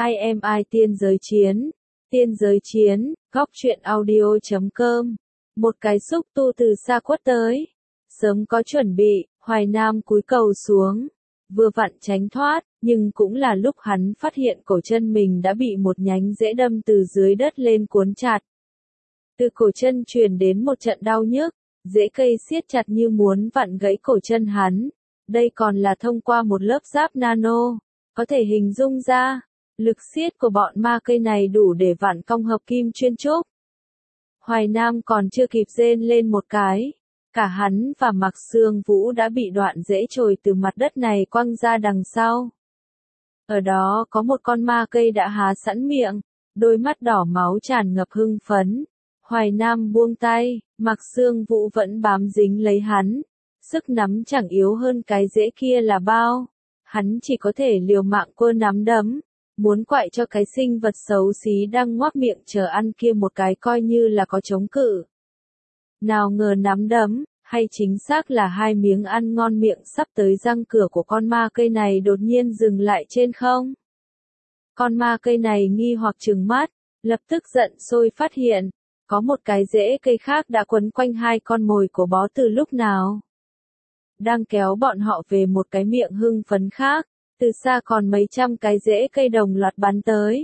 IMI Tiên giới chiến, góc truyện audio.com. Một cái xúc tu từ xa quất tới. Sớm có chuẩn bị, Hoài Nam cúi cầu xuống. Vừa vặn tránh thoát, nhưng cũng là lúc hắn phát hiện cổ chân mình đã bị một nhánh rễ đâm từ dưới đất lên cuốn chặt. Từ cổ chân truyền đến một trận đau nhức, rễ cây siết chặt như muốn vặn gãy cổ chân hắn. Đây còn là thông qua một lớp giáp nano, có thể hình dung ra. Lực siết của bọn ma cây này đủ để vặn cong hợp kim chuyên trúc. Hoài Nam còn chưa kịp rên lên một cái. Cả hắn và Mạc Xương Vũ đã bị đoạn rễ chồi từ mặt đất này quăng ra đằng sau. Ở đó có một con ma cây đã há sẵn miệng, đôi mắt đỏ máu tràn ngập hưng phấn. Hoài Nam buông tay, Mạc Xương Vũ vẫn bám dính lấy hắn. Sức nắm chẳng yếu hơn cái rễ kia là bao. Hắn chỉ có thể liều mạng quơ nắm đấm. Muốn quậy cho cái sinh vật xấu xí đang ngoác miệng chờ ăn kia một cái coi như là có chống cự. Nào ngờ nắm đấm, hay chính xác là hai miếng ăn ngon miệng sắp tới răng cửa của con ma cây này đột nhiên dừng lại trên không. Con ma cây này nghi hoặc trừng mắt, lập tức giận sôi phát hiện, có một cái rễ cây khác đã quấn quanh hai con mồi của bó từ lúc nào. Đang kéo bọn họ về một cái miệng hưng phấn khác. Từ xa còn mấy trăm cái rễ cây đồng loạt bắn tới.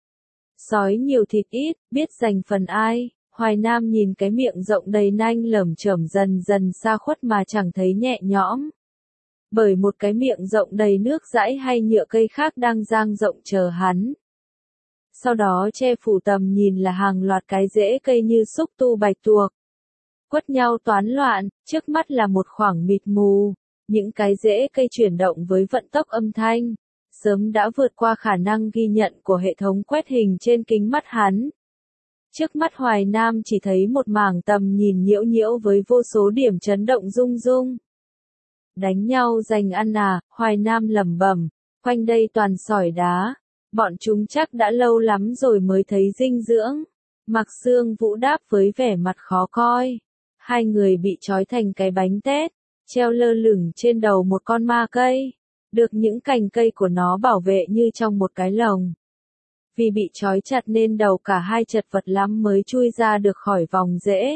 Sói nhiều thịt ít, biết giành phần ai. Hoài Nam nhìn cái miệng rộng đầy nanh lởm chởm dần dần xa khuất mà chẳng thấy nhẹ nhõm. Bởi một cái miệng rộng đầy nước dãi hay nhựa cây khác đang dang rộng chờ hắn. Sau đó che phủ tầm nhìn là hàng loạt cái rễ cây như xúc tu bạch tuộc. Quất nhau toán loạn, trước mắt là một khoảng mịt mù. Những cái rễ cây chuyển động với vận tốc âm thanh, sớm đã vượt qua khả năng ghi nhận của hệ thống quét hình trên kính mắt hắn. Trước mắt Hoài Nam chỉ thấy một mảng tầm nhìn nhiễu nhiễu với vô số điểm chấn động rung rung. Đánh nhau giành ăn à, Hoài Nam lẩm bẩm, quanh đây toàn sỏi đá, bọn chúng chắc đã lâu lắm rồi mới thấy dinh dưỡng. Mạc Xương Vũ đáp với vẻ mặt khó coi. Hai người bị trói thành cái bánh tét. Treo lơ lửng trên đầu một con ma cây, được những cành cây của nó bảo vệ như trong một cái lồng. Vì bị trói chặt nên đầu cả hai chật vật lắm mới chui ra được khỏi vòng rễ.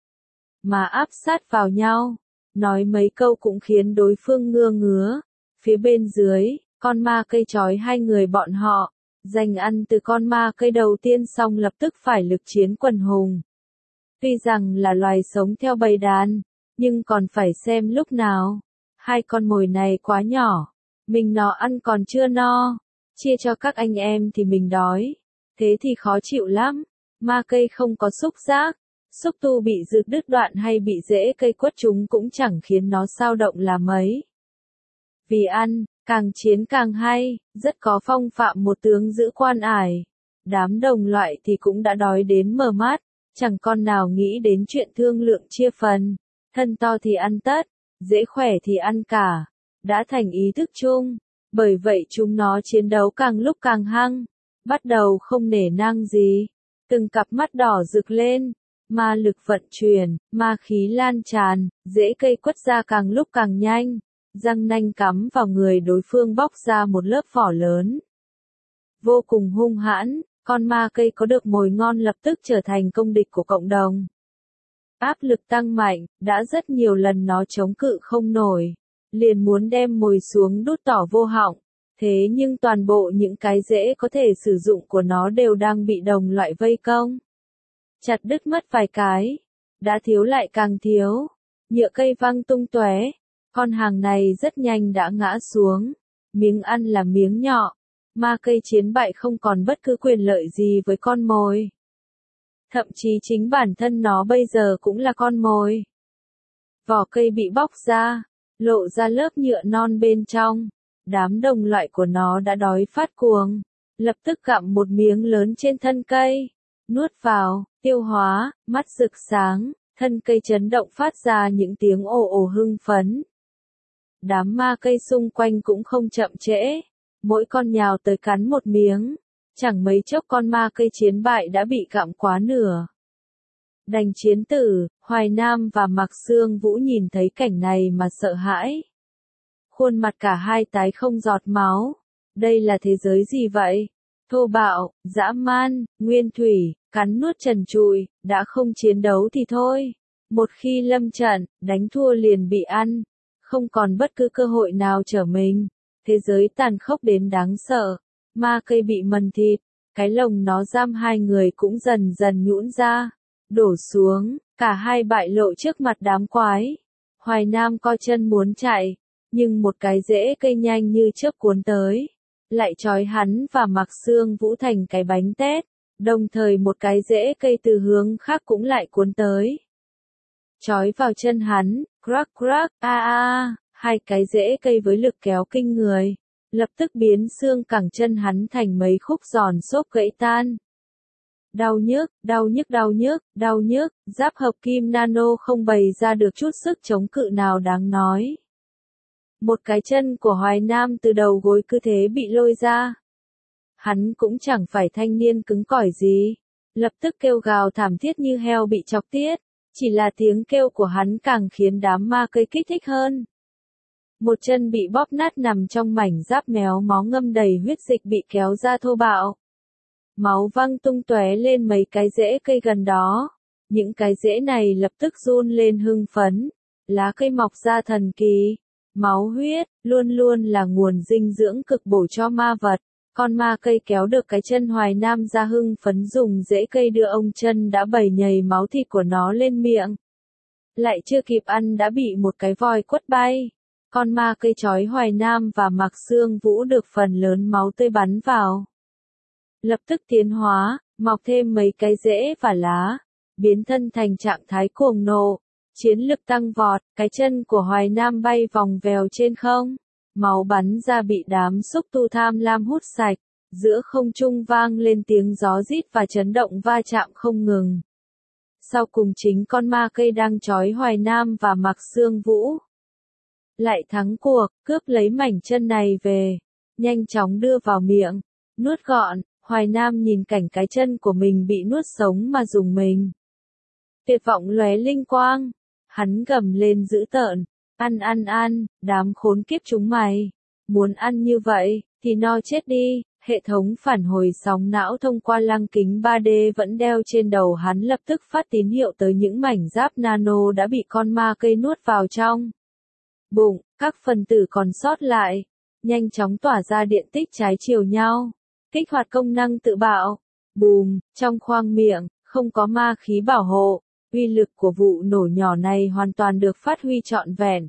Mà áp sát vào nhau, nói mấy câu cũng khiến đối phương ngơ ngứa. Phía bên dưới, con ma cây trói hai người bọn họ, giành ăn từ con ma cây đầu tiên xong lập tức phải lực chiến quần hùng. Tuy rằng là loài sống theo bầy đàn, nhưng còn phải xem lúc nào. Hai con mồi này quá nhỏ, mình nó ăn còn chưa no, chia cho các anh em thì mình đói, thế thì khó chịu lắm. Ma cây không có xúc giác, xúc tu bị rực đứt đoạn hay bị rễ cây quất chúng cũng chẳng khiến nó xao động là mấy. Vì ăn, càng chiến càng hay, rất có phong phạm một tướng giữ quan ải. Đám đồng loại thì cũng đã đói đến mờ mắt, chẳng con nào nghĩ đến chuyện thương lượng chia phần. Thân to thì ăn tất, dễ khỏe thì ăn cả, đã thành ý thức chung, bởi vậy chúng nó chiến đấu càng lúc càng hăng, bắt đầu không nể nang gì, từng cặp mắt đỏ rực lên, ma lực vận chuyển, ma khí lan tràn, rễ cây quất ra càng lúc càng nhanh, răng nanh cắm vào người đối phương bóc ra một lớp vỏ lớn. Vô cùng hung hãn, con ma cây có được mồi ngon lập tức trở thành công địch của cộng đồng. Áp lực tăng mạnh, đã rất nhiều lần nó chống cự không nổi, liền muốn đem mồi xuống đút tỏ vô họng, thế nhưng toàn bộ những cái rễ có thể sử dụng của nó đều đang bị đồng loại vây công. Chặt đứt mất vài cái, đã thiếu lại càng thiếu, nhựa cây văng tung tóe, con hàng này rất nhanh đã ngã xuống, miếng ăn là miếng nhọ, ma cây chiến bại không còn bất cứ quyền lợi gì với con mồi. Thậm chí chính bản thân nó bây giờ cũng là con mồi. Vỏ cây bị bóc ra, lộ ra lớp nhựa non bên trong. Đám đồng loại của nó đã đói phát cuồng, lập tức gặm một miếng lớn trên thân cây, nuốt vào, tiêu hóa, mắt rực sáng, thân cây chấn động phát ra những tiếng ồ ồ hưng phấn. Đám ma cây xung quanh cũng không chậm trễ, mỗi con nhào tới cắn một miếng. Chẳng mấy chốc con ma cây chiến bại đã bị gặm quá nửa. Đành chiến tử, Hoài Nam và Mạc Xương Vũ nhìn thấy cảnh này mà sợ hãi. Khuôn mặt cả hai tái không giọt máu. Đây là thế giới gì vậy? thô bạo, dã man, nguyên thủy, cắn nuốt trần trụi, đã không chiến đấu thì thôi. Một khi lâm trận, đánh thua liền bị ăn, không còn bất cứ cơ hội nào trở mình. Thế giới tàn khốc đến đáng sợ, ma cây bị mần thịt, cái lồng nó giam hai người cũng dần dần nhũn ra, đổ xuống, cả hai bại lộ trước mặt đám quái. Hoài Nam co chân muốn chạy, nhưng một cái rễ cây nhanh như chớp cuốn tới, lại trói hắn và Mạc Xương Vũ thành cái bánh tét, đồng thời một cái rễ cây từ hướng khác cũng lại cuốn tới. Trói vào chân hắn, crack crack, hai cái rễ cây với lực kéo kinh người, lập tức biến xương cẳng chân hắn thành mấy khúc giòn xốp gãy tan. Đau nhức, đau nhức, đau nhức, đau nhức, giáp hợp kim nano không bày ra được chút sức chống cự nào đáng nói. Một cái chân của Hoài Nam từ đầu gối cứ thế bị lôi ra. Hắn cũng chẳng phải thanh niên cứng cỏi gì, lập tức kêu gào thảm thiết như heo bị chọc tiết, chỉ là tiếng kêu của hắn càng khiến đám ma cây kích thích hơn. Một chân bị bóp nát nằm trong mảnh giáp méo mó ngâm đầy huyết dịch bị kéo ra thô bạo. Máu văng tung tóe lên mấy cái rễ cây gần đó. Những cái rễ này lập tức run lên hưng phấn. Lá cây mọc ra thần kỳ. Máu huyết, luôn luôn là nguồn dinh dưỡng cực bổ cho ma vật. Con ma cây kéo được cái chân Hoài Nam ra hưng phấn dùng rễ cây đưa ông chân đã bầy nhầy máu thịt của nó lên miệng. Lại chưa kịp ăn đã bị một cái vòi quất bay. Con ma cây trói Hoài Nam và Mạc Xương Vũ được phần lớn máu tươi bắn vào. Lập tức tiến hóa, mọc thêm mấy cái rễ và lá, biến thân thành trạng thái cuồng nộ, chiến lực tăng vọt, cái chân của Hoài Nam bay vòng vèo trên không, máu bắn ra bị đám xúc tu tham lam hút sạch, giữa không trung vang lên tiếng gió rít và chấn động va chạm không ngừng. Sau cùng chính con ma cây đang trói Hoài Nam và Mạc Xương Vũ lại thắng cuộc, cướp lấy mảnh chân này về, nhanh chóng đưa vào miệng, nuốt gọn. Hoài Nam nhìn cảnh cái chân của mình bị nuốt sống mà rùng mình. Tuyệt vọng lóe linh quang, hắn gầm lên dữ tợn, ăn, đám khốn kiếp chúng mày, muốn ăn như vậy, thì no chết đi. Hệ thống phản hồi sóng não thông qua lăng kính 3D vẫn đeo trên đầu hắn lập tức phát tín hiệu tới những mảnh giáp nano đã bị con ma cây nuốt vào trong bụng, các phần tử còn sót lại, nhanh chóng tỏa ra điện tích trái chiều nhau. Kích hoạt công năng tự bạo. Bùm, trong khoang miệng, không có ma khí bảo hộ. Uy lực của vụ nổ nhỏ này hoàn toàn được phát huy trọn vẹn.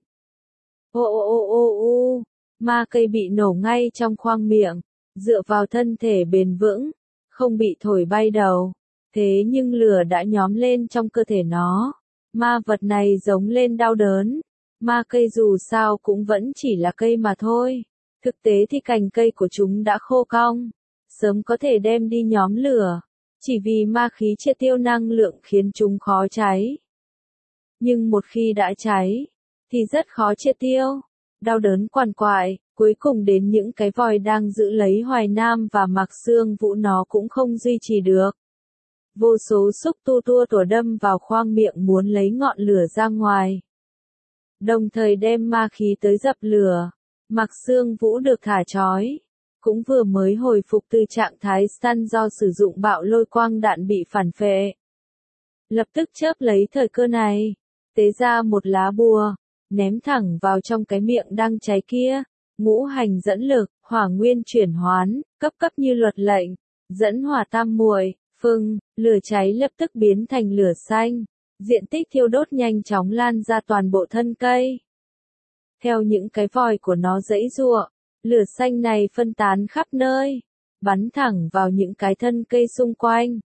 Ma cây bị nổ ngay trong khoang miệng, dựa vào thân thể bền vững, không bị thổi bay đầu. Thế nhưng lửa đã nhóm lên trong cơ thể nó. Ma vật này giống lên đau đớn. Ma cây dù sao cũng vẫn chỉ là cây mà thôi. Thực tế thì cành cây của chúng đã khô cong. Sớm có thể đem đi nhóm lửa, chỉ vì ma khí triệt tiêu năng lượng khiến chúng khó cháy. Nhưng một khi đã cháy, thì rất khó triệt tiêu, đau đớn quằn quại, cuối cùng đến những cái vòi đang giữ lấy Hoài Nam và Mạc Xương Vũ nó cũng không duy trì được. Vô số xúc tu tua tủa đâm vào khoang miệng muốn lấy ngọn lửa ra ngoài. Đồng thời đem ma khí tới dập lửa, Mạc Xương Vũ được thả trói. Cũng vừa mới hồi phục từ trạng thái stun do sử dụng bạo lôi quang đạn bị phản phệ. Lập tức chớp lấy thời cơ này, tế ra một lá bùa, ném thẳng vào trong cái miệng đang cháy kia. Ngũ hành dẫn lực, hỏa nguyên chuyển hoán, cấp như luật lệnh, dẫn hỏa tam muội, phừng, lửa cháy lập tức biến thành lửa xanh. Diện tích thiêu đốt nhanh chóng lan ra toàn bộ thân cây. Theo những cái vòi của nó giãy giụa, lửa xanh này phân tán khắp nơi, bắn thẳng vào những cái thân cây xung quanh.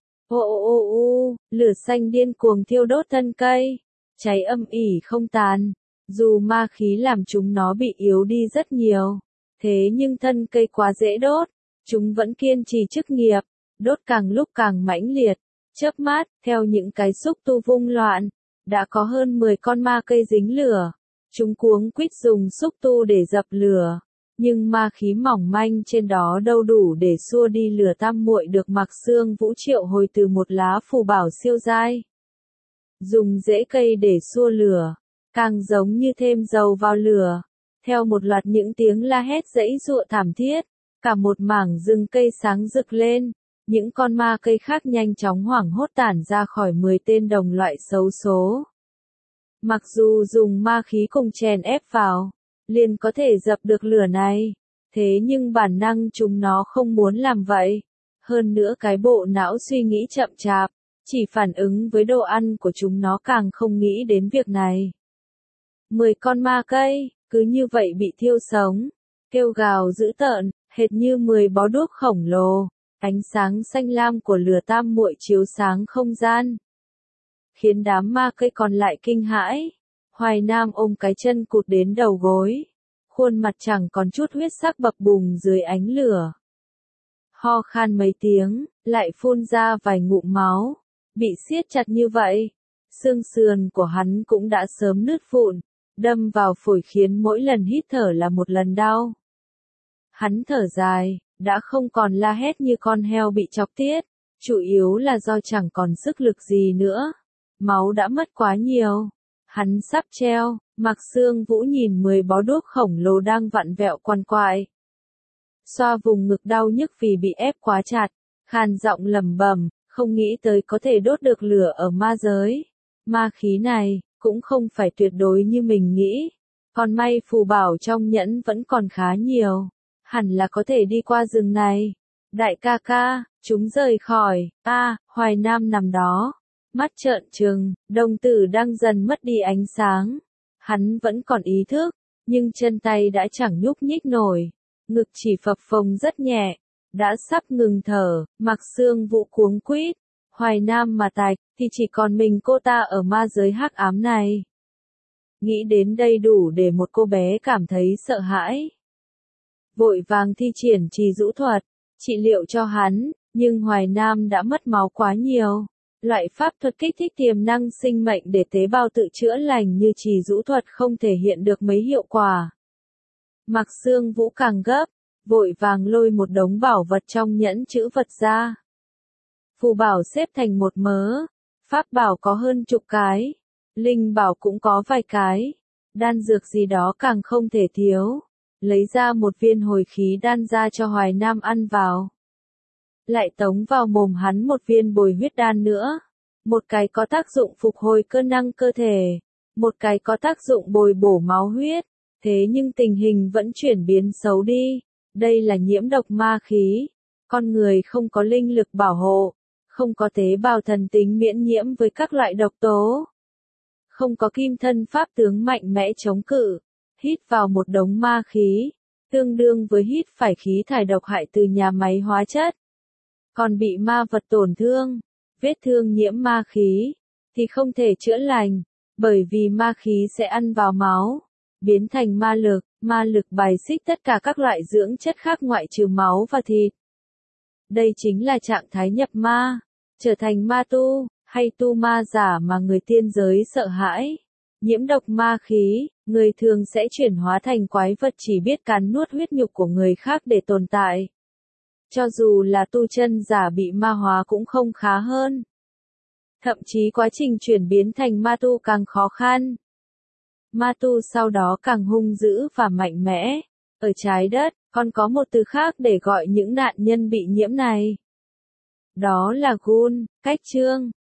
Lửa xanh điên cuồng thiêu đốt thân cây, cháy âm ỉ không tàn. Dù ma khí làm chúng nó bị yếu đi rất nhiều, thế nhưng thân cây quá dễ đốt, chúng vẫn kiên trì chức nghiệp, đốt càng lúc càng mãnh liệt. Chớp mắt, theo những cái xúc tu vung loạn, đã có hơn 10 con ma cây dính lửa. Chúng cuống quýt dùng xúc tu để dập lửa. Nhưng ma khí mỏng manh trên đó đâu đủ để xua đi lửa tam muội được Mạc Xương Vũ triệu hồi từ một lá phù bảo siêu dai. Dùng rễ cây để xua lửa, càng giống như thêm dầu vào lửa. Theo một loạt những tiếng la hét giãy giụa thảm thiết, Cả một mảng rừng cây sáng rực lên, những con ma cây khác nhanh chóng hoảng hốt tản ra khỏi 10 tên đồng loại xấu số. Mặc dù dùng ma khí cùng chèn ép vào, liền có thể dập được lửa này, thế nhưng bản năng chúng nó không muốn làm vậy. Hơn nữa cái bộ não suy nghĩ chậm chạp, chỉ phản ứng với đồ ăn của chúng nó càng không nghĩ đến việc này. 10 con ma cây, cứ như vậy bị thiêu sống, kêu gào dữ tợn, hệt như 10 bó đuốc khổng lồ, ánh sáng xanh lam của lửa tam muội chiếu sáng không gian, khiến đám ma cây còn lại kinh hãi. Hoài Nam ôm cái chân cụt đến đầu gối, khuôn mặt chẳng còn chút huyết sắc bập bùng dưới ánh lửa. Ho khan mấy tiếng, lại phun ra vài ngụm máu, bị siết chặt như vậy, xương sườn của hắn cũng đã sớm nứt vụn, đâm vào phổi khiến mỗi lần hít thở là một lần đau. Hắn thở dài, đã không còn la hét như con heo bị chọc tiết, chủ yếu là do chẳng còn sức lực gì nữa, máu đã mất quá nhiều. Hắn sắp treo, Mạc Sương Vũ nhìn 10 bó đuốc khổng lồ đang vặn vẹo quằn quại. Xoa vùng ngực đau nhức vì bị ép quá chặt, khàn giọng lẩm bẩm, không nghĩ tới có thể đốt được lửa ở ma giới. Ma khí này, cũng không phải tuyệt đối như mình nghĩ. Còn may phù bảo trong nhẫn vẫn còn khá nhiều. Hẳn là có thể đi qua rừng này. Đại ca ca, chúng rời khỏi, Hoài Nam nằm đó. Mắt trợn trừng, đồng tử đang dần mất đi ánh sáng. Hắn vẫn còn ý thức, nhưng chân tay đã chẳng nhúc nhích nổi. Ngực chỉ phập phồng rất nhẹ, đã sắp ngừng thở, Mạc Sương Vũ cuống quýt. Hoài Nam mà tạch, thì chỉ còn mình cô ta ở ma giới hắc ám này. Nghĩ đến đây đủ để một cô bé cảm thấy sợ hãi. Vội vàng thi triển trì dũ thuật, trị liệu cho hắn, nhưng Hoài Nam đã mất máu quá nhiều. Loại pháp thuật kích thích tiềm năng sinh mệnh để tế bào tự chữa lành như trì dũ thuật không thể hiện được mấy hiệu quả. Mạc Sương Vũ càng gấp, vội vàng lôi một đống bảo vật trong nhẫn chữ vật ra. Phù bảo xếp thành một mớ, pháp bảo có hơn chục cái, linh bảo cũng có vài cái, đan dược gì đó càng không thể thiếu. Lấy ra một viên hồi khí đan ra cho Hoài Nam ăn vào. Lại tống vào mồm hắn một viên bồi huyết đan nữa. Một cái có tác dụng phục hồi cơ năng cơ thể, một cái có tác dụng bồi bổ máu huyết. Thế nhưng tình hình vẫn chuyển biến xấu đi. Đây là nhiễm độc ma khí. Con người không có linh lực bảo hộ, không có tế bào thần tính miễn nhiễm với các loại độc tố, không có kim thân pháp tướng mạnh mẽ chống cự. Hít vào một đống ma khí, tương đương với hít phải khí thải độc hại từ nhà máy hóa chất. Còn bị ma vật tổn thương, vết thương nhiễm ma khí, thì không thể chữa lành, bởi vì ma khí sẽ ăn vào máu, biến thành ma lực bài xích tất cả các loại dưỡng chất khác ngoại trừ máu và thịt. Đây chính là trạng thái nhập ma, trở thành ma tu, hay tu ma giả mà người tiên giới sợ hãi. Nhiễm độc ma khí, người thường sẽ chuyển hóa thành quái vật chỉ biết cắn nuốt huyết nhục của người khác để tồn tại. Cho dù là tu chân giả bị ma hóa cũng không khá hơn. Thậm chí quá trình chuyển biến thành ma tu càng khó khăn. Ma tu sau đó càng hung dữ và mạnh mẽ. Ở trái đất, còn có một từ khác để gọi những nạn nhân bị nhiễm này. Đó là ghul, cách chương.